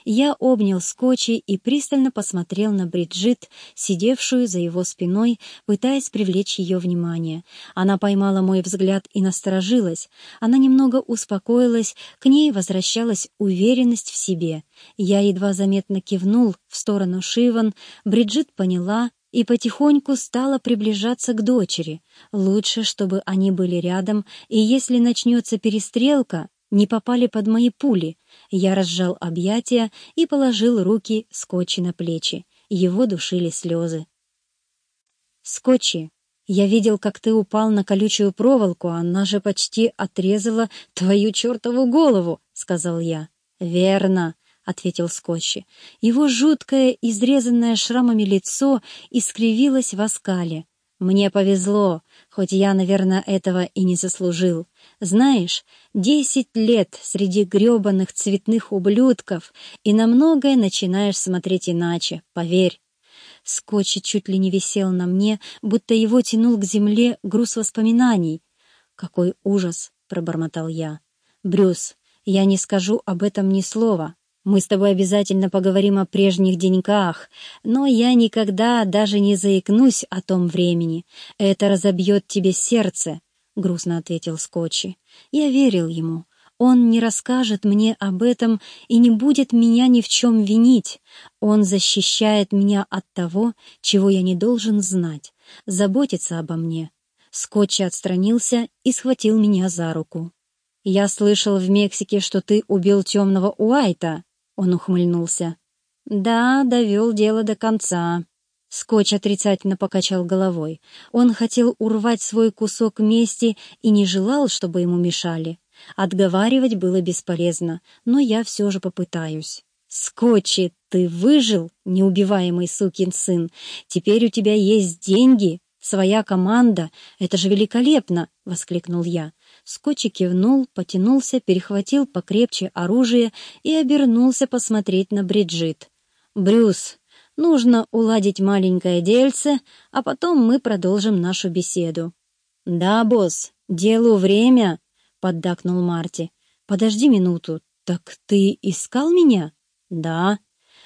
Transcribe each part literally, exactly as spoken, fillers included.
Я обнял Скотчи и пристально посмотрел на Бриджит, сидевшую за его спиной, пытаясь привлечь ее внимание. Она поймала мой взгляд и насторожилась. Она немного успокоилась, к ней возвращалась уверенность в себе. Я едва заметно кивнул в сторону Шиван, Бриджит поняла и потихоньку стала приближаться к дочери. Лучше, чтобы они были рядом, и если начнется перестрелка, не попали под мои пули. Я разжал объятия и положил руки Скотчи на плечи. Его душили слезы. «Скотчи, я видел, как ты упал на колючую проволоку, она же почти отрезала твою чертову голову», — сказал я. «Верно», — ответил Скотчи. Его жуткое, изрезанное шрамами лицо искривилось в оскале. «Мне повезло, хоть я, наверное, этого и не заслужил. Знаешь, десять лет среди грёбаных цветных ублюдков, и на многое начинаешь смотреть иначе, поверь». Скотчи чуть ли не висел на мне, будто его тянул к земле груз воспоминаний. «Какой ужас!» — пробормотал я. «Брюс, я не скажу об этом ни слова. Мы с тобой обязательно поговорим о прежних деньках, но я никогда даже не заикнусь о том времени. Это разобьет тебе сердце», — грустно ответил Скотчи. Я верил ему. Он не расскажет мне об этом и не будет меня ни в чем винить. Он защищает меня от того, чего я не должен знать, заботится обо мне. Скотчи отстранился и схватил меня за руку. «Я слышал в Мексике, что ты убил темного Уайта», — он ухмыльнулся. «Да, довел дело до конца». Скотч отрицательно покачал головой. Он хотел урвать свой кусок мести и не желал, чтобы ему мешали. Отговаривать было бесполезно, но я все же попытаюсь. «Скотчи, ты выжил, неубиваемый сукин сын. Теперь у тебя есть деньги, своя команда. Это же великолепно!» — воскликнул я. Скотчи кивнул, потянулся, перехватил покрепче оружие и обернулся посмотреть на Бриджит. «Брюс, нужно уладить маленькое дельце, а потом мы продолжим нашу беседу». «Да, босс, делу время», — поддакнул Марти. «Подожди минуту, так ты искал меня?» «Да».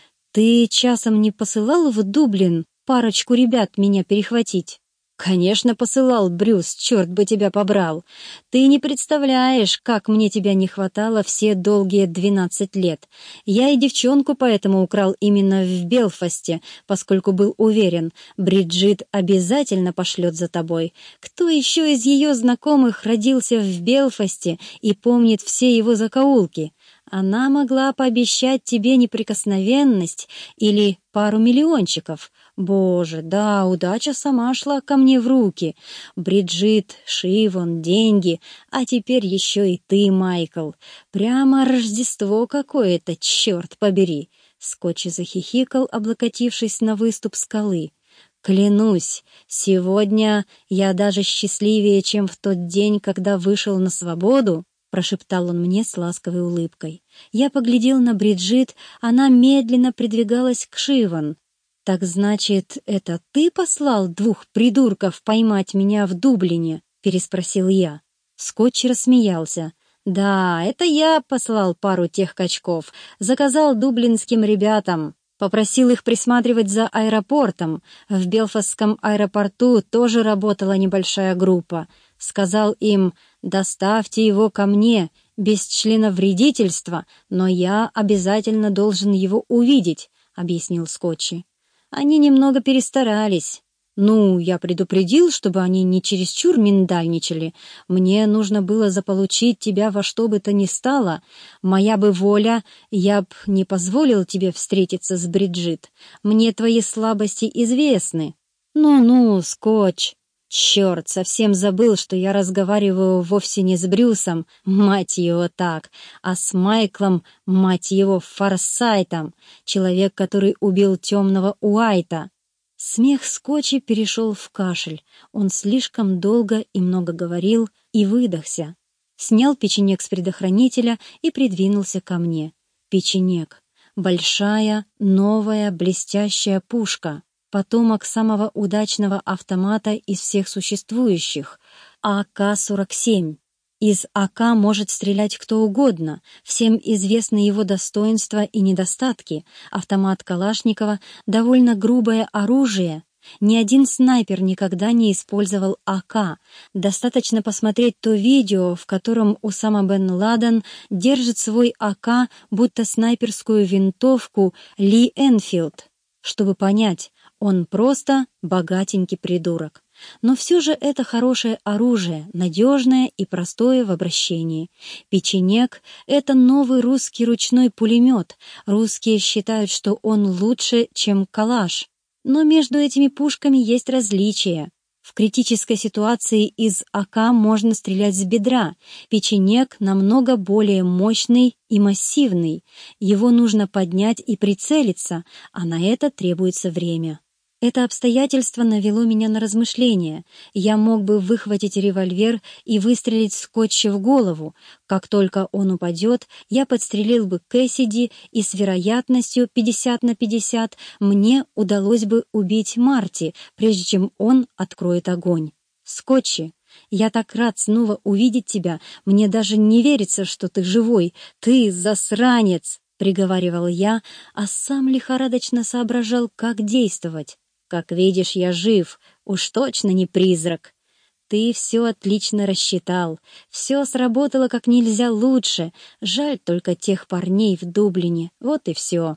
«Ты часом не посылал в Дублин парочку ребят меня перехватить?» «Конечно посылал, Брюс, черт бы тебя побрал. Ты не представляешь, как мне тебя не хватало все долгие двенадцать лет. Я и девчонку поэтому украл именно в Белфасте, поскольку был уверен, Бриджит обязательно пошлет за тобой. Кто еще из ее знакомых родился в Белфасте и помнит все его закоулки? Она могла пообещать тебе неприкосновенность или пару миллиончиков. Боже, да, удача сама шла ко мне в руки. Бриджит, Шивон, деньги, а теперь еще и ты, Майкл. Прямо Рождество какое-то, черт побери!» Скотчи захихикал, облокотившись на выступ скалы. «Клянусь, сегодня я даже счастливее, чем в тот день, когда вышел на свободу», — прошептал он мне с ласковой улыбкой. Я поглядел на Бриджит, она медленно придвигалась к Шиван. «Так значит, это ты послал двух придурков поймать меня в Дублине?» — переспросил я. Скотч рассмеялся. «Да, это я послал пару тех качков, заказал дублинским ребятам, попросил их присматривать за аэропортом. В Белфастском аэропорту тоже работала небольшая группа. Сказал им: доставьте его ко мне, без членовредительства, но я обязательно должен его увидеть», — объяснил Скотчи. «Они немного перестарались. Ну, я предупредил, чтобы они не чересчур миндальничали. Мне нужно было заполучить тебя во что бы то ни стало. Моя бы воля, я б не позволил тебе встретиться с Бриджит. Мне твои слабости известны». «Ну-ну, Скотч». «Черт, совсем забыл, что я разговариваю вовсе не с Брюсом, мать его так, а с Майклом, мать его, Форсайтом, человек, который убил темного Уайта». Смех Скотчи перешел в кашель. Он слишком долго и много говорил и выдохся. Снял печенек с предохранителя и придвинулся ко мне. Печенек. Большая, новая, блестящая пушка. Потомок самого удачного автомата из всех существующих — А К сорок семь. Из А К может стрелять кто угодно, всем известны его достоинства и недостатки. Автомат Калашникова — довольно грубое оружие. Ни один снайпер никогда не использовал А К. Достаточно посмотреть то видео, в котором Усама бен Ладен держит свой А К, будто снайперскую винтовку Ли Энфилд, чтобы понять, он просто богатенький придурок. Но все же это хорошее оружие, надежное и простое в обращении. Печенек — это новый русский ручной пулемет. Русские считают, что он лучше, чем калаш. Но между этими пушками есть различия. В критической ситуации из А К можно стрелять с бедра. Печенек намного более мощный и массивный. Его нужно поднять и прицелиться, а на это требуется время. Это обстоятельство навело меня на размышления. Я мог бы выхватить револьвер и выстрелить Скотчи в голову. Как только он упадет, я подстрелил бы Кэссиди, и с вероятностью пятьдесят на пятьдесят мне удалось бы убить Марти, прежде чем он откроет огонь. Скотчи, я так рад снова увидеть тебя. Мне даже не верится, что ты живой. Ты засранец, — приговаривал я, а сам лихорадочно соображал, как действовать. Как видишь, я жив, уж точно не призрак. Ты все отлично рассчитал, все сработало как нельзя лучше, жаль только тех парней в Дублине, вот и все.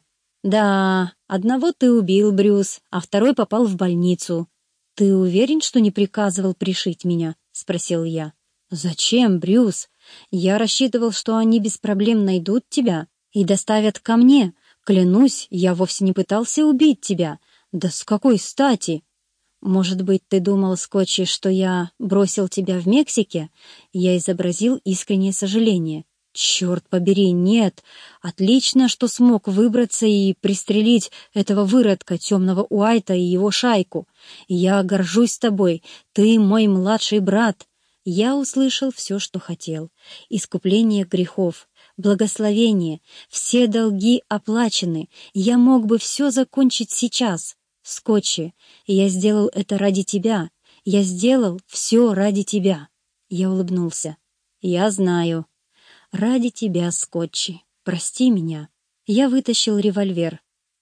Да, одного ты убил, Брюс, а второй попал в больницу. Ты уверен, что не приказывал пришить меня? — спросил я. Зачем, Брюс? Я рассчитывал, что они без проблем найдут тебя и доставят ко мне. Клянусь, я вовсе не пытался убить тебя. Да с какой стати? Может быть, ты думал, Скотчи, что я бросил тебя в Мексике? Я изобразил искреннее сожаление. Черт побери, нет. Отлично, что смог выбраться и пристрелить этого выродка темного Уайта и его шайку. Я горжусь тобой, ты мой младший брат. Я услышал все, что хотел. Искупление грехов, благословение, все долги оплачены. Я мог бы все закончить сейчас. Скотчи, я сделал это ради тебя. Я сделал все ради тебя. Я улыбнулся. Я знаю. Ради тебя, Скотчи. Прости меня. Я вытащил револьвер.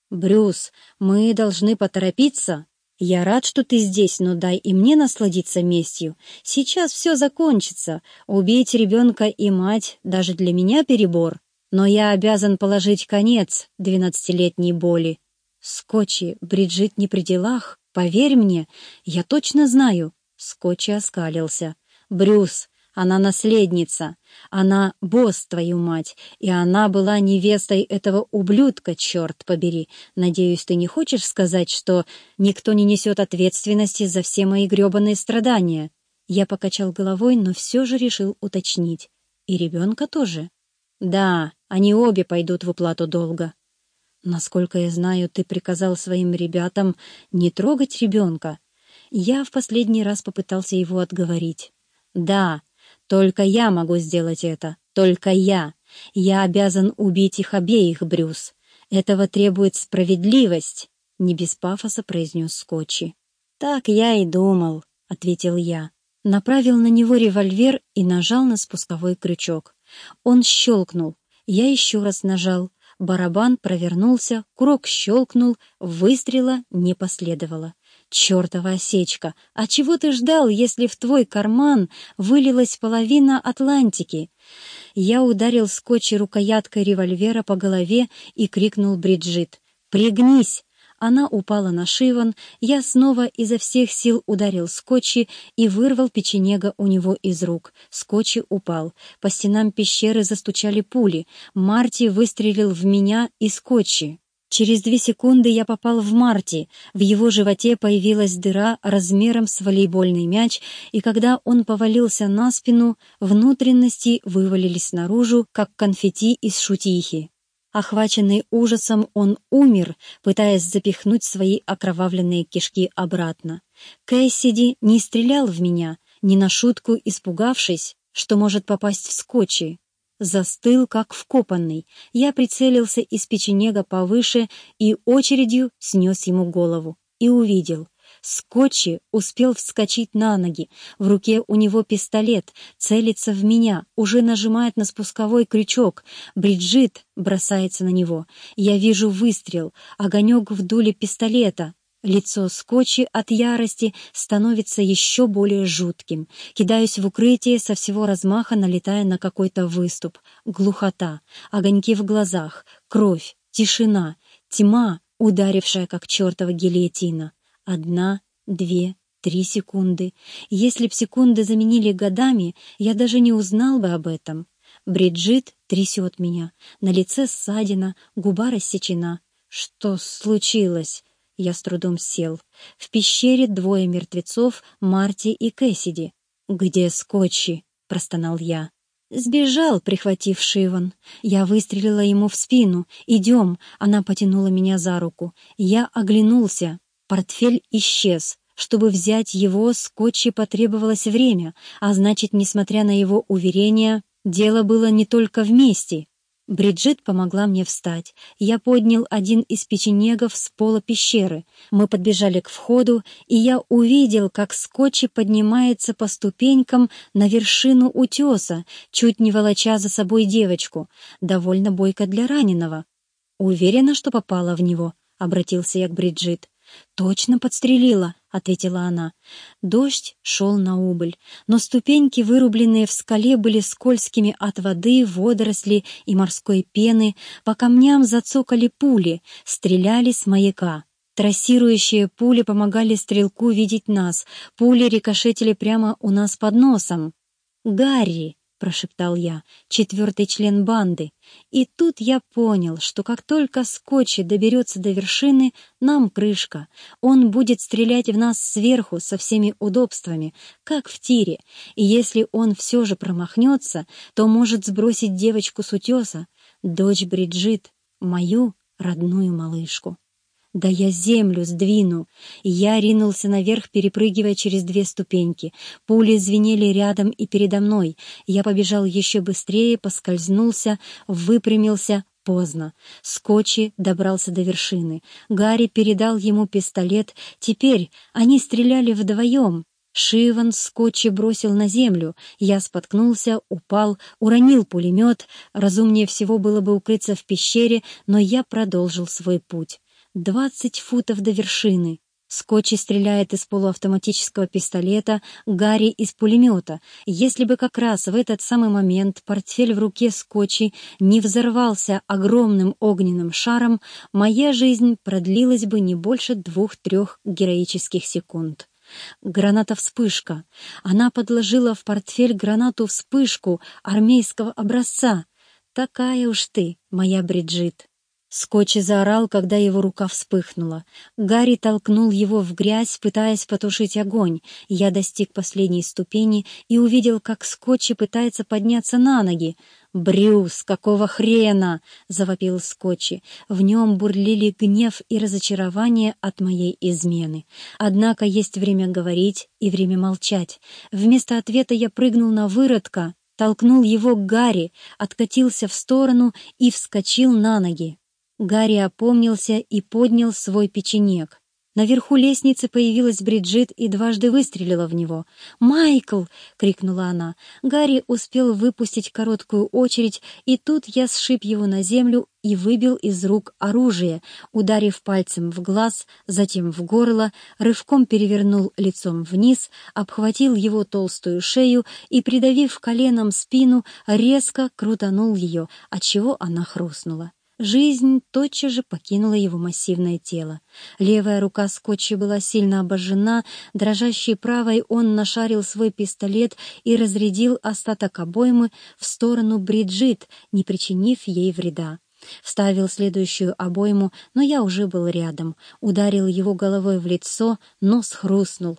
Брюс, мы должны поторопиться. Я рад, что ты здесь, но дай и мне насладиться местью. Сейчас все закончится. Убить ребенка и мать даже для меня перебор. Но я обязан положить конец двенадцатилетней боли. Скотчи, Бриджит не при делах, поверь мне, я точно знаю. Скотчи оскалился. Брюс, она наследница, она босс, твою мать, и она была невестой этого ублюдка, черт побери. Надеюсь, ты не хочешь сказать, что никто не несет ответственности за все мои гребаные страдания? Я покачал головой, но все же решил уточнить. И ребенка тоже? Да, они обе пойдут в уплату долга. Насколько я знаю, ты приказал своим ребятам не трогать ребенка. Я в последний раз попытался его отговорить. Да, только я могу сделать это, только я. Я обязан убить их обеих, Брюс. Этого требует справедливость, — не без пафоса произнес Скотчи. Так я и думал, — ответил я. Направил на него револьвер и нажал на спусковой крючок. Он щелкнул. Я еще раз нажал. Барабан провернулся, курок щелкнул, выстрела не последовало. Чёртова осечка! А чего ты ждал, если в твой карман вылилась половина Атлантики? Я ударил Скотчи рукояткой револьвера по голове и крикнул Бриджит: «Пригнись!» Она упала на шиван, я снова изо всех сил ударил Скотчи и вырвал печенега у него из рук. Скотчи упал. По стенам пещеры застучали пули. Марти выстрелил в меня и Скотчи. Через две секунды я попал в Марти. В его животе появилась дыра размером с волейбольный мяч, и когда он повалился на спину, внутренности вывалились наружу, как конфетти из шутихи. Охваченный ужасом, он умер, пытаясь запихнуть свои окровавленные кишки обратно. Кэссиди не стрелял в меня, не на шутку испугавшись, что может попасть в Скотчи. Застыл, как вкопанный. Я прицелился из печенега повыше и очередью снес ему голову. И увидел. Скотчи успел вскочить на ноги. В руке у него пистолет, целится в меня, уже нажимает на спусковой крючок. Бриджит бросается на него. Я вижу выстрел, огонек в дуле пистолета. Лицо Скотчи от ярости становится еще более жутким. Кидаюсь в укрытие со всего размаха, налетая на какой-то выступ. Глухота, огоньки в глазах, кровь, тишина, тьма, ударившая как чертова гильотина. Одна, две, три секунды. Если б секунды заменили годами, я даже не узнал бы об этом. Бриджит трясет меня. На лице ссадина, губа рассечена. Что случилось? Я с трудом сел. В пещере двое мертвецов, Марти и Кэссиди. «Где Скотчи?» — простонал я. «Сбежал, прихватив Шиван. Я выстрелила ему в спину. Идем!» Она потянула меня за руку. Я оглянулся. Портфель исчез. Чтобы взять его, Скотчи потребовалось время, а значит, несмотря на его уверения, дело было не только в мести. Бриджит помогла мне встать. Я поднял один из печенегов с пола пещеры. Мы подбежали к входу, и я увидел, как Скотчи поднимается по ступенькам на вершину утеса, чуть не волоча за собой девочку. Довольно бойко для раненого. «Уверена, что попала в него?» — обратился я к Бриджит. «Точно подстрелила», — ответила она. Дождь шел на убыль, но ступеньки, вырубленные в скале, были скользкими от воды, водорослей и морской пены. По камням зацокали пули, стреляли с маяка. Трассирующие пули помогали стрелку видеть нас. Пули рикошетили прямо у нас под носом. «Гарри!» — прошептал я, четвертый член банды. И тут я понял, что как только Скотчи доберется до вершины, нам крышка. Он будет стрелять в нас сверху со всеми удобствами, как в тире. И если он все же промахнется, то может сбросить девочку с утеса, дочь Бриджит, мою родную малышку. Да я землю сдвину. Я ринулся наверх, перепрыгивая через две ступеньки. Пули звенели рядом и передо мной. Я побежал еще быстрее, поскользнулся, выпрямился. Поздно. Скотчи добрался до вершины. Гарри передал ему пистолет. Теперь они стреляли вдвоем. Шиван Скотчи бросил на землю. Я споткнулся, упал, уронил пулемет. Разумнее всего было бы укрыться в пещере, но я продолжил свой путь. Двадцать футов до вершины. Скотчи стреляет из полуавтоматического пистолета, Гарри из пулемета. Если бы как раз в этот самый момент портфель в руке Скотчи не взорвался огромным огненным шаром, моя жизнь продлилась бы не больше двух-трех героических секунд. Граната-вспышка. Она подложила в портфель гранату-вспышку армейского образца. Такая уж ты, моя Бриджит. Скотчи заорал, когда его рука вспыхнула. Гарри толкнул его в грязь, пытаясь потушить огонь. Я достиг последней ступени и увидел, как Скотчи пытается подняться на ноги. «Брюс, какого хрена?» — завопил Скотчи. В нем бурлили гнев и разочарование от моей измены. Однако есть время говорить и время молчать. Вместо ответа я прыгнул на выродка, толкнул его к Гарри, откатился в сторону и вскочил на ноги. Гарри опомнился и поднял свой печенек. Наверху лестницы появилась Бриджит и дважды выстрелила в него. «Майкл!» — крикнула она. Гарри успел выпустить короткую очередь, и тут я сшиб его на землю и выбил из рук оружие, ударив пальцем в глаз, затем в горло, рывком перевернул лицом вниз, обхватил его толстую шею и, придавив коленом спину, резко крутанул ее, отчего она хрустнула. Жизнь тотчас же покинула его массивное тело. Левая рука Скотчи была сильно обожжена, дрожащей правой он нашарил свой пистолет и разрядил остаток обоймы в сторону Бриджит, не причинив ей вреда. Вставил следующую обойму, но я уже был рядом. Ударил его головой в лицо, нос хрустнул.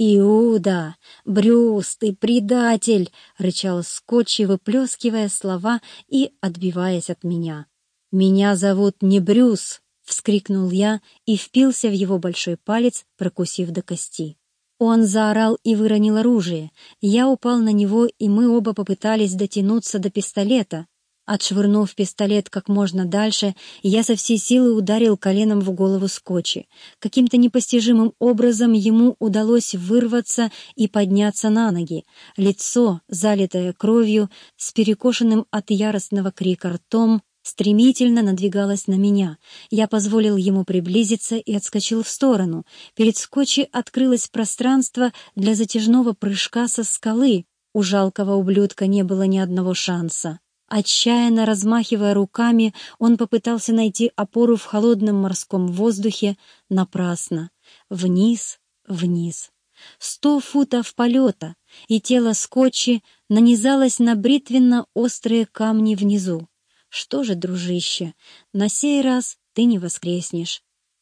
«Иуда! Брюс, ты предатель!» — рычал Скотчи, выплескивая слова и отбиваясь от меня. «Меня зовут не Брюс!» — вскрикнул я и впился в его большой палец, прокусив до кости. Он заорал и выронил оружие. Я упал на него, и мы оба попытались дотянуться до пистолета. Отшвырнув пистолет как можно дальше, я со всей силы ударил коленом в голову Скотчи. Каким-то непостижимым образом ему удалось вырваться и подняться на ноги. Лицо, залитое кровью, с перекошенным от яростного крика ртом, стремительно надвигалось на меня. Я позволил ему приблизиться и отскочил в сторону. Перед Скотчи открылось пространство для затяжного прыжка со скалы. У жалкого ублюдка не было ни одного шанса. Отчаянно размахивая руками, он попытался найти опору в холодном морском воздухе. Напрасно. Вниз, вниз. Сто футов полета, и тело Скотчи нанизалось на бритвенно-острые камни внизу. Что же, дружище, на сей раз ты не воскреснешь.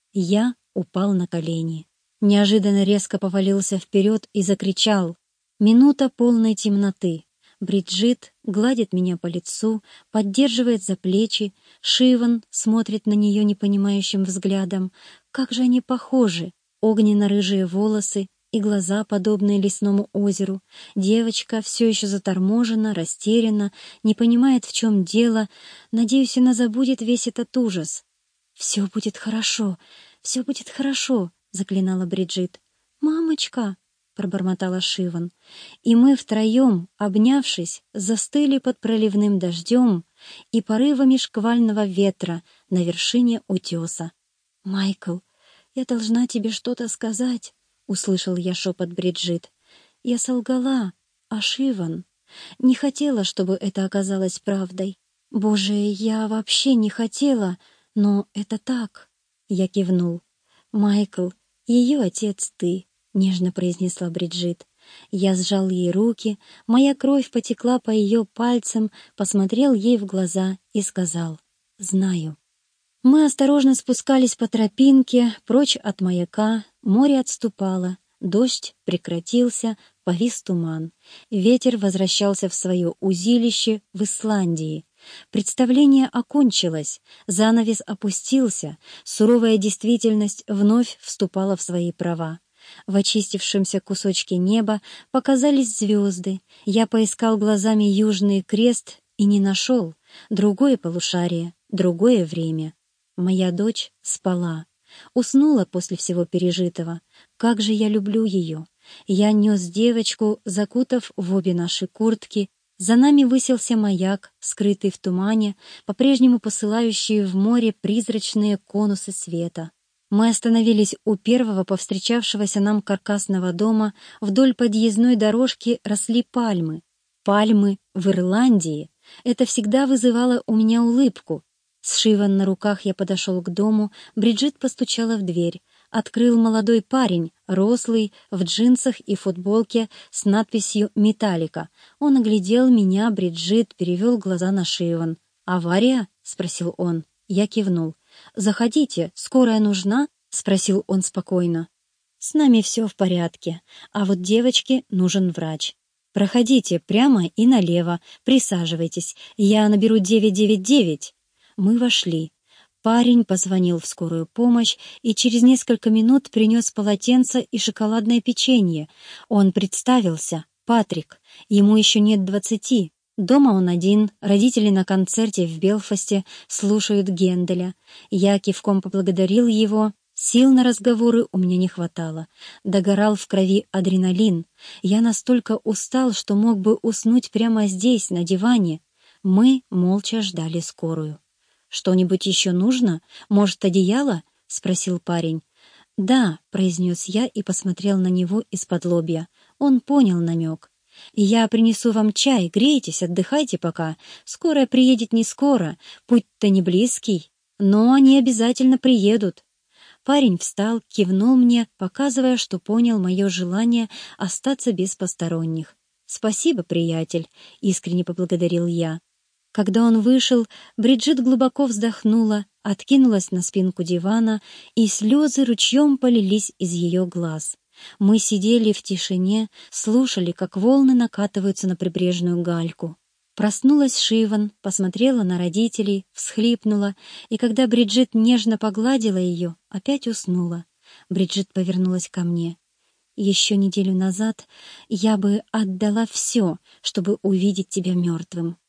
Я упал на колени. Неожиданно резко повалился вперед и закричал. Минута полной темноты. Бриджит гладит меня по лицу, поддерживает за плечи, Шиван смотрит на нее непонимающим взглядом. Как же они похожи! Огненно-рыжие волосы и глаза, подобные лесному озеру. Девочка все еще заторможена, растеряна, не понимает, в чем дело. Надеюсь, она забудет весь этот ужас. «Все будет хорошо, все будет хорошо», — заклинала Бриджит. «Мамочка!» — пробормотала Шиван. И мы втроем, обнявшись, застыли под проливным дождем и порывами шквального ветра на вершине утеса. «Майкл, я должна тебе что-то сказать», — услышал я шепот Бриджит. «Я солгала, а Шиван не хотела, чтобы это оказалось правдой. Боже, я вообще не хотела, но это так». Я кивнул. «Майкл, ее отец ты», — нежно произнесла Бриджит. Я сжал ей руки, моя кровь потекла по ее пальцам, посмотрел ей в глаза и сказал: «Знаю». Мы осторожно спускались по тропинке, прочь от маяка, море отступало, дождь прекратился, повис туман. Ветер возвращался в свое узилище в Исландии. Представление окончилось, занавес опустился, суровая действительность вновь вступала в свои права. В очистившемся кусочке неба показались звезды. Я поискал глазами Южный Крест и не нашел. Другое полушарие, другое время. Моя дочь спала, уснула после всего пережитого. Как же я люблю ее! Я нес девочку, закутав в обе наши куртки. За нами высился маяк, скрытый в тумане, по-прежнему посылающий в море призрачные конусы света. Мы остановились у первого повстречавшегося нам каркасного дома. Вдоль подъездной дорожки росли пальмы. Пальмы в Ирландии. Это всегда вызывало у меня улыбку. С Шиван на руках я подошел к дому, Бриджит постучала в дверь. Открыл молодой парень, рослый, в джинсах и футболке с надписью «Металлика». Он оглядел меня, Бриджит, перевел глаза на Шиван. «Авария?» — спросил он. Я кивнул. «Заходите, скорая нужна?» — спросил он спокойно. «С нами все в порядке, а вот девочке нужен врач. Проходите прямо и налево, присаживайтесь, я наберу девять девять девять». Мы вошли. Парень позвонил в скорую помощь и через несколько минут принес полотенце и шоколадное печенье. Он представился, Патрик, ему еще нет двадцати. Дома он один, родители на концерте в Белфасте слушают Генделя. Я кивком поблагодарил его. Сил на разговоры у меня не хватало. Догорал в крови адреналин. Я настолько устал, что мог бы уснуть прямо здесь, на диване. Мы молча ждали скорую. «Что-нибудь еще нужно? Может, одеяло?» — спросил парень. «Да», — произнес я и посмотрел на него из-под лобья. Он понял намек. «Я принесу вам чай, грейтесь, отдыхайте пока. Скорая приедет не скоро, путь-то не близкий, но они обязательно приедут». Парень встал, кивнул мне, показывая, что понял мое желание остаться без посторонних. «Спасибо, приятель», — искренне поблагодарил я. Когда он вышел, Бриджит глубоко вздохнула, откинулась на спинку дивана, и слезы ручьем полились из ее глаз. Мы сидели в тишине, слушали, как волны накатываются на прибрежную гальку. Проснулась Шиван, посмотрела на родителей, всхлипнула, и когда Бриджит нежно погладила ее, опять уснула. Бриджит повернулась ко мне. «Еще неделю назад я бы отдала все, чтобы увидеть тебя мертвым».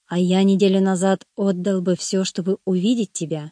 А я неделю назад отдал бы все, чтобы увидеть тебя».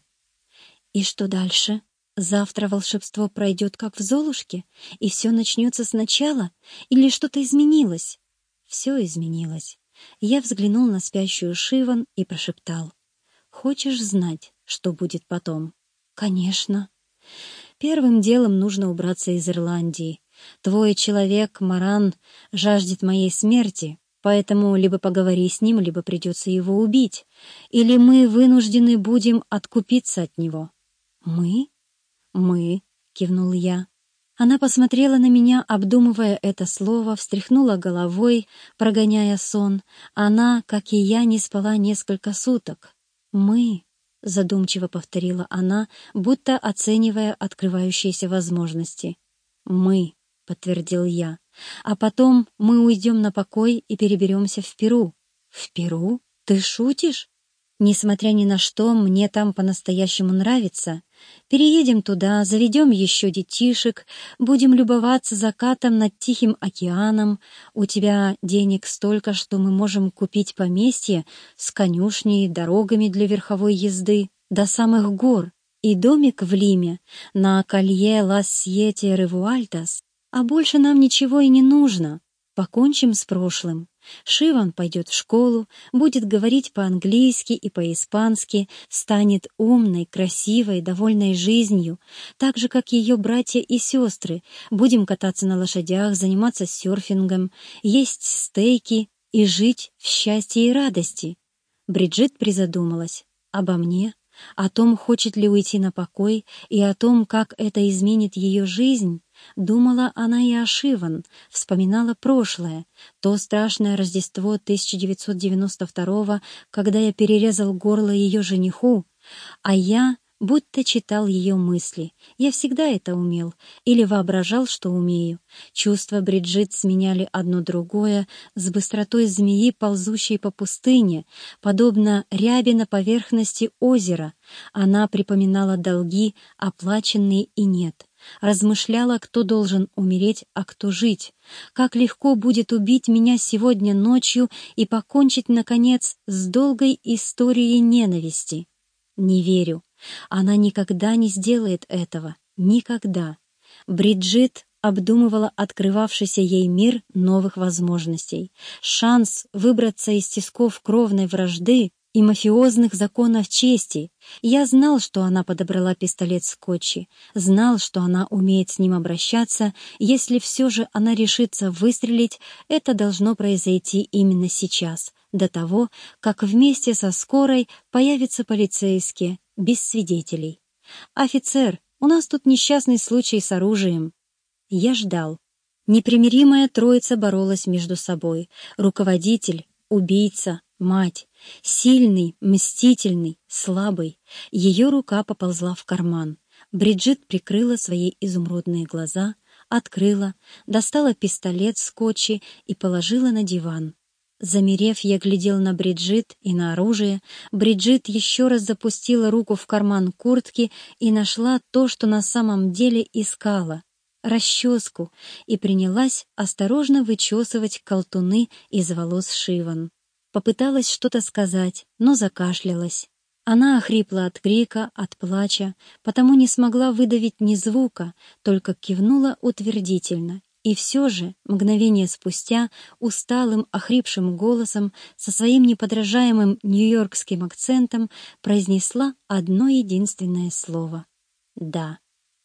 «И что дальше? Завтра волшебство пройдет, как в Золушке, и все начнется сначала? Или что-то изменилось?» Все изменилось. Я взглянул на спящую Шиван и прошептал: «Хочешь знать, что будет потом?» «Конечно». «Первым делом нужно убраться из Ирландии. Твой человек, Маран, жаждет моей смерти, поэтому либо поговори с ним, либо придется его убить, или мы вынуждены будем откупиться от него». «Мы?» «Мы», — кивнул я. Она посмотрела на меня, обдумывая это слово, встряхнула головой, прогоняя сон. Она, как и я, не спала несколько суток. «Мы», — задумчиво повторила она, будто оценивая открывающиеся возможности. «Мы», — подтвердил я. «А потом мы уйдем на покой и переберемся в Перу». «В Перу? Ты шутишь?» «Несмотря ни на что, мне там по-настоящему нравится. Переедем туда, заведем еще детишек, будем любоваться закатом над Тихим океаном. У тебя денег столько, что мы можем купить поместье с конюшней, дорогами для верховой езды до самых гор и домик в Лиме на колье Лас-Сьете-Ревуальтас. А больше нам ничего и не нужно. Покончим с прошлым. Шиван пойдет в школу, будет говорить по-английски и по-испански, станет умной, красивой, довольной жизнью, так же, как ее братья и сестры. Будем кататься на лошадях, заниматься серфингом, есть стейки и жить в счастье и радости. Бриджит призадумалась. Обо мне, о том, хочет ли уйти на покой, и о том, как это изменит ее жизнь. Думала она и о Шиван, вспоминала прошлое, то страшное Рождество тысяча девятьсот девяносто второго, когда я перерезал горло ее жениху, а я будто читал ее мысли. Я всегда это умел или воображал, что умею. Чувства Бриджит сменяли одно другое с быстротой змеи, ползущей по пустыне, подобно ряби на поверхности озера. Она припоминала долги, оплаченные и нет. Размышляла, кто должен умереть, а кто жить. Как легко будет убить меня сегодня ночью и покончить, наконец, с долгой историей ненависти. Не верю. Она никогда не сделает этого. Никогда. Бриджит обдумывала открывавшийся ей мир новых возможностей. Шанс выбраться из тисков кровной вражды и мафиозных законов чести. Я знал, что она подобрала пистолет скотчи, знал, что она умеет с ним обращаться. Если все же она решится выстрелить, это должно произойти именно сейчас, до того, как вместе со скорой появятся полицейские, без свидетелей. «Офицер, у нас тут несчастный случай с оружием». Я ждал. Непримиримая троица боролась между собой. Руководитель, убийца, мать. Сильный, мстительный, слабый. Ее рука поползла в карман. Бриджит прикрыла свои изумрудные глаза, открыла, достала пистолет скотчи и положила на диван. Замерев, я глядел на Бриджит и на оружие. Бриджит еще раз запустила руку в карман куртки и нашла то, что на самом деле искала — расческу, и принялась осторожно вычесывать колтуны из волос Шиван. Попыталась что-то сказать, но закашлялась. Она охрипла от крика, от плача, потому не смогла выдавить ни звука, только кивнула утвердительно. И все же, мгновение спустя, усталым, охрипшим голосом, со своим неподражаемым нью-йоркским акцентом произнесла одно единственное слово — «да».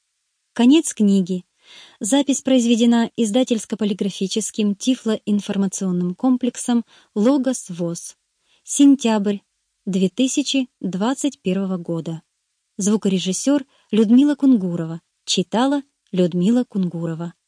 Конец книги. Запись произведена издательско-полиграфическим тифлоинформационным комплексом «Логос ВОС». Сентябрь две тысячи двадцать первого года. Звукорежиссер Людмила Кунгурова. Читала Людмила Кунгурова.